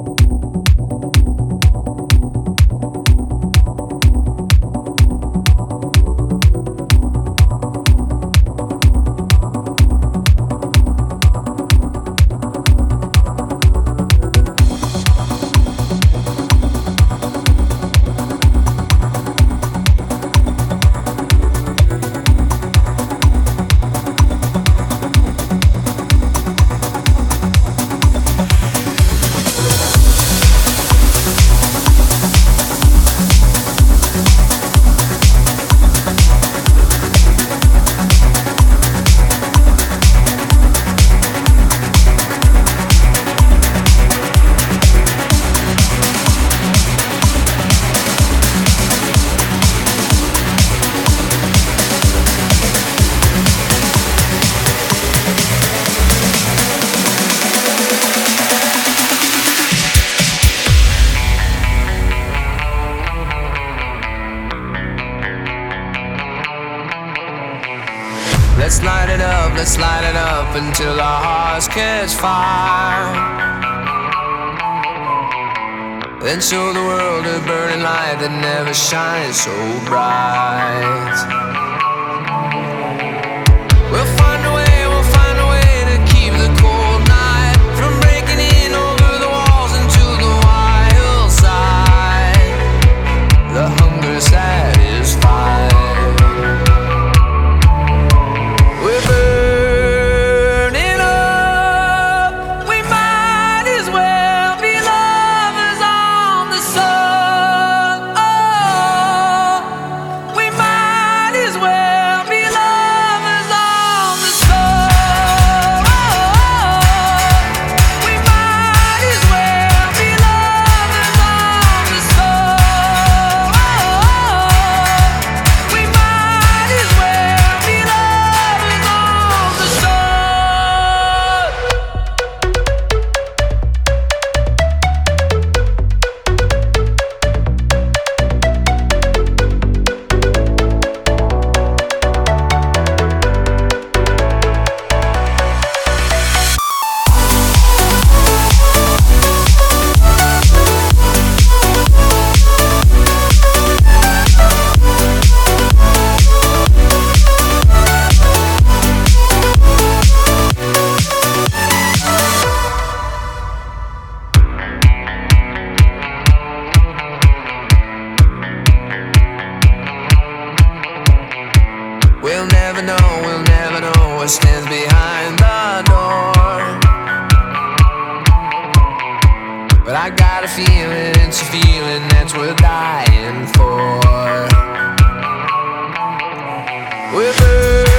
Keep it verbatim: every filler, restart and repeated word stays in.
Let's light it up, let's light it up until our hearts catch fire. Then show the world a burning light that never shines so bright. We'll find a way, we'll find a way to keep the cold night from breaking in over the walls into the wild side. The hunger satisfied. We'll never know, we'll never know what stands behind the door. But I got a feeling, it's a feeling that's worth dying for. We're